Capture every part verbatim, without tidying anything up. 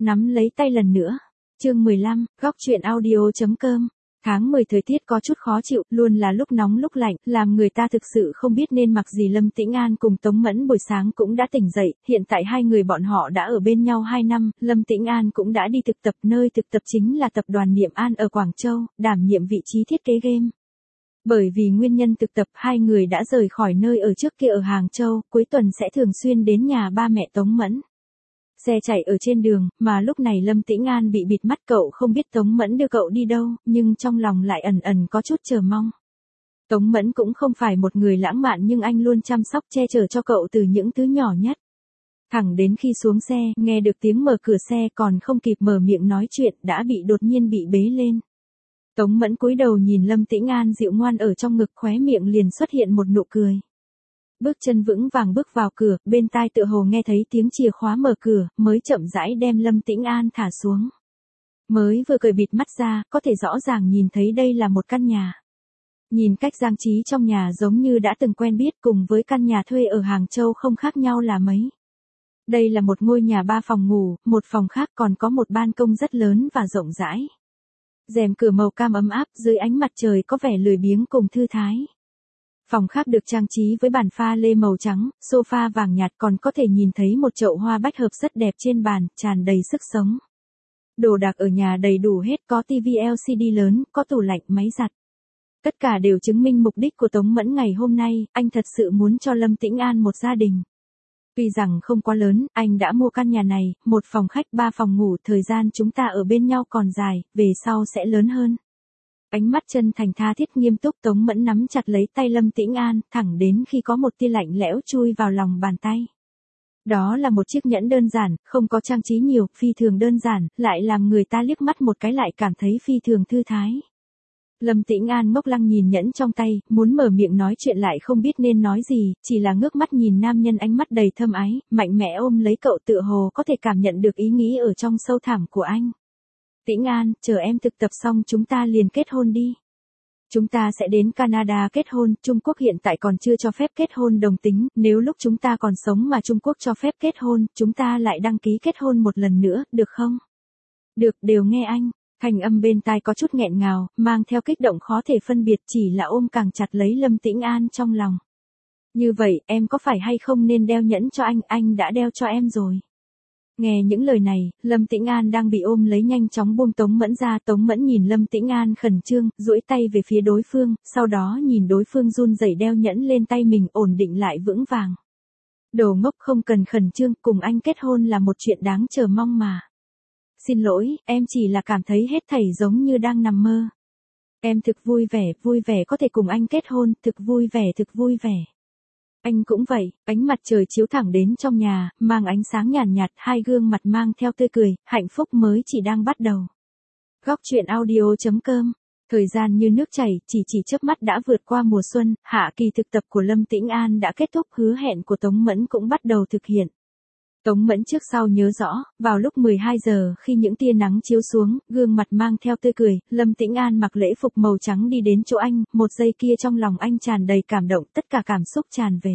Nắm lấy tay lần nữa. Chương mười lăm, góc truyện audio.com. Tháng mười thời tiết có chút khó chịu, luôn là lúc nóng lúc lạnh, làm người ta thực sự không biết nên mặc gì. Lâm Tĩnh An cùng Tống Mẫn buổi sáng cũng đã tỉnh dậy, hiện tại hai người bọn họ đã ở bên nhau hai năm, Lâm Tĩnh An cũng đã đi thực tập, nơi thực tập chính là tập đoàn Niệm An ở Quảng Châu, đảm nhiệm vị trí thiết kế game. Bởi vì nguyên nhân thực tập, hai người đã rời khỏi nơi ở trước kia ở Hàng Châu, cuối tuần sẽ thường xuyên đến nhà ba mẹ Tống Mẫn. Xe chạy ở trên đường, mà lúc này Lâm Tĩnh An bị bịt mắt, cậu không biết Tống Mẫn đưa cậu đi đâu, nhưng trong lòng lại ẩn ẩn có chút chờ mong. Tống Mẫn cũng không phải một người lãng mạn, nhưng anh luôn chăm sóc che chở cho cậu từ những thứ nhỏ nhất. Thẳng đến khi xuống xe, nghe được tiếng mở cửa xe, còn không kịp mở miệng nói chuyện, đã bị đột nhiên bị bế lên. Tống Mẫn cúi đầu nhìn Lâm Tĩnh An dịu ngoan ở trong ngực, khóe miệng liền xuất hiện một nụ cười. Bước chân vững vàng bước vào cửa, bên tai tựa hồ nghe thấy tiếng chìa khóa mở cửa, mới chậm rãi đem Lâm Tĩnh An thả xuống. Mới vừa cởi bịt mắt ra, có thể rõ ràng nhìn thấy đây là một căn nhà. Nhìn cách trang trí trong nhà giống như đã từng quen biết, cùng với căn nhà thuê ở Hàng Châu không khác nhau là mấy. Đây là một ngôi nhà ba phòng ngủ, một phòng khác, còn có một ban công rất lớn và rộng rãi. Rèm cửa màu cam ấm áp, dưới ánh mặt trời có vẻ lười biếng cùng thư thái. Phòng khác được trang trí với bàn pha lê màu trắng, sofa vàng nhạt, còn có thể nhìn thấy một chậu hoa bách hợp rất đẹp trên bàn, tràn đầy sức sống. Đồ đạc ở nhà đầy đủ hết, có tivi lờ xê đê lớn, có tủ lạnh, máy giặt. Tất cả đều chứng minh mục đích của Tống Mẫn ngày hôm nay, anh thật sự muốn cho Lâm Tĩnh An một gia đình. Tuy rằng không quá lớn, anh đã mua căn nhà này, một phòng khách ba phòng ngủ, thời gian chúng ta ở bên nhau còn dài, về sau sẽ lớn hơn. Ánh mắt chân thành tha thiết nghiêm túc, Tống Mẫn nắm chặt lấy tay Lâm Tĩnh An, thẳng đến khi có một tia lạnh lẽo chui vào lòng bàn tay. Đó là một chiếc nhẫn đơn giản, không có trang trí nhiều, phi thường đơn giản, lại làm người ta liếc mắt một cái lại cảm thấy phi thường thư thái. Lâm Tĩnh An ngốc lăng nhìn nhẫn trong tay, muốn mở miệng nói chuyện lại không biết nên nói gì, chỉ là ngước mắt nhìn nam nhân ánh mắt đầy thâm ái, mạnh mẽ ôm lấy cậu, tựa hồ có thể cảm nhận được ý nghĩ ở trong sâu thẳm của anh. Tĩnh An, chờ em thực tập xong chúng ta liền kết hôn đi. Chúng ta sẽ đến Canada kết hôn, Trung Quốc hiện tại còn chưa cho phép kết hôn đồng tính, nếu lúc chúng ta còn sống mà Trung Quốc cho phép kết hôn, chúng ta lại đăng ký kết hôn một lần nữa, được không? Được, đều nghe anh. Thanh âm bên tai có chút nghẹn ngào, mang theo kích động khó thể phân biệt, chỉ là ôm càng chặt lấy Lâm Tĩnh An trong lòng. Như vậy, em có phải hay không nên đeo nhẫn cho anh, anh đã đeo cho em rồi. Nghe những lời này, Lâm Tĩnh An đang bị ôm lấy nhanh chóng buông Tống Mẫn ra. Tống Mẫn nhìn Lâm Tĩnh An khẩn trương, duỗi tay về phía đối phương, sau đó nhìn đối phương run rẩy đeo nhẫn lên tay mình, ổn định lại vững vàng. Đồ ngốc, không cần khẩn trương, cùng anh kết hôn là một chuyện đáng chờ mong mà. Xin lỗi, em chỉ là cảm thấy hết thảy giống như đang nằm mơ. Em thực vui vẻ, vui vẻ có thể cùng anh kết hôn, thực vui vẻ, thực vui vẻ. Anh cũng vậy, ánh mặt trời chiếu thẳng đến trong nhà, mang ánh sáng nhàn nhạt, hai gương mặt mang theo tươi cười, hạnh phúc mới chỉ đang bắt đầu. Góc truyện audio.com. Thời gian như nước chảy, chỉ chỉ chớp mắt đã vượt qua mùa xuân, hạ kỳ thực tập của Lâm Tĩnh An đã kết thúc, hứa hẹn của Tống Mẫn cũng bắt đầu thực hiện. Tống Mẫn trước sau nhớ rõ, vào lúc mười hai giờ khi những tia nắng chiếu xuống, gương mặt mang theo tươi cười, Lâm Tĩnh An mặc lễ phục màu trắng đi đến chỗ anh, một giây kia trong lòng anh tràn đầy cảm động, tất cả cảm xúc tràn về.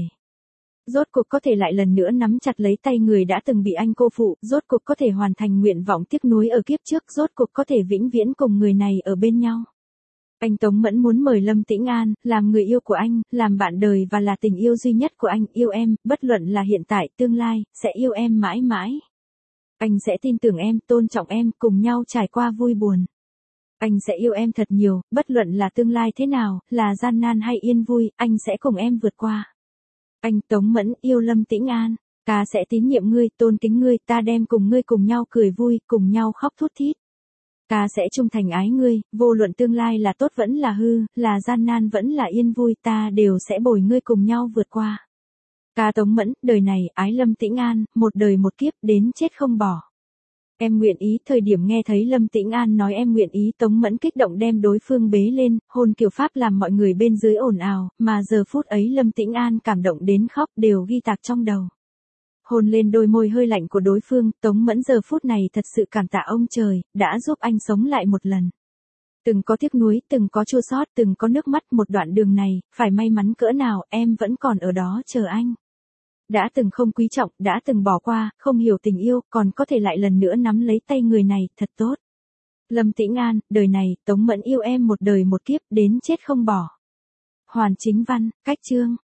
Rốt cuộc có thể lại lần nữa nắm chặt lấy tay người đã từng bị anh cô phụ, rốt cuộc có thể hoàn thành nguyện vọng tiếc nuối ở kiếp trước, rốt cuộc có thể vĩnh viễn cùng người này ở bên nhau. Anh Tống Mẫn muốn mời Lâm Tĩnh An, làm người yêu của anh, làm bạn đời và là tình yêu duy nhất của anh, yêu em, bất luận là hiện tại, tương lai, sẽ yêu em mãi mãi. Anh sẽ tin tưởng em, tôn trọng em, cùng nhau trải qua vui buồn. Anh sẽ yêu em thật nhiều, bất luận là tương lai thế nào, là gian nan hay yên vui, anh sẽ cùng em vượt qua. Anh Tống Mẫn yêu Lâm Tĩnh An, ta sẽ tín nhiệm ngươi, tôn kính ngươi, ta đem cùng ngươi cùng nhau cười vui, cùng nhau khóc thút thít. Ta sẽ trung thành ái ngươi, vô luận tương lai là tốt vẫn là hư, là gian nan vẫn là yên vui, ta đều sẽ bồi ngươi cùng nhau vượt qua. Ta Tống Mẫn, đời này, ái Lâm Tĩnh An, một đời một kiếp, đến chết không bỏ. Em nguyện ý, thời điểm nghe thấy Lâm Tĩnh An nói em nguyện ý, Tống Mẫn kích động đem đối phương bế lên, hôn kiểu Pháp làm mọi người bên dưới ồn ào, mà giờ phút ấy Lâm Tĩnh An cảm động đến khóc, đều ghi tạc trong đầu. Hôn lên đôi môi hơi lạnh của đối phương, Tống Mẫn giờ phút này thật sự cảm tạ ông trời, đã giúp anh sống lại một lần. Từng có tiếc nuối, từng có chua xót, từng có nước mắt, một đoạn đường này, phải may mắn cỡ nào, em vẫn còn ở đó chờ anh. Đã từng không quý trọng, đã từng bỏ qua, không hiểu tình yêu, còn có thể lại lần nữa nắm lấy tay người này, thật tốt. Lâm Tĩnh An, đời này, Tống Mẫn yêu em một đời một kiếp, đến chết không bỏ. Hoàn Chính Văn, cách chương.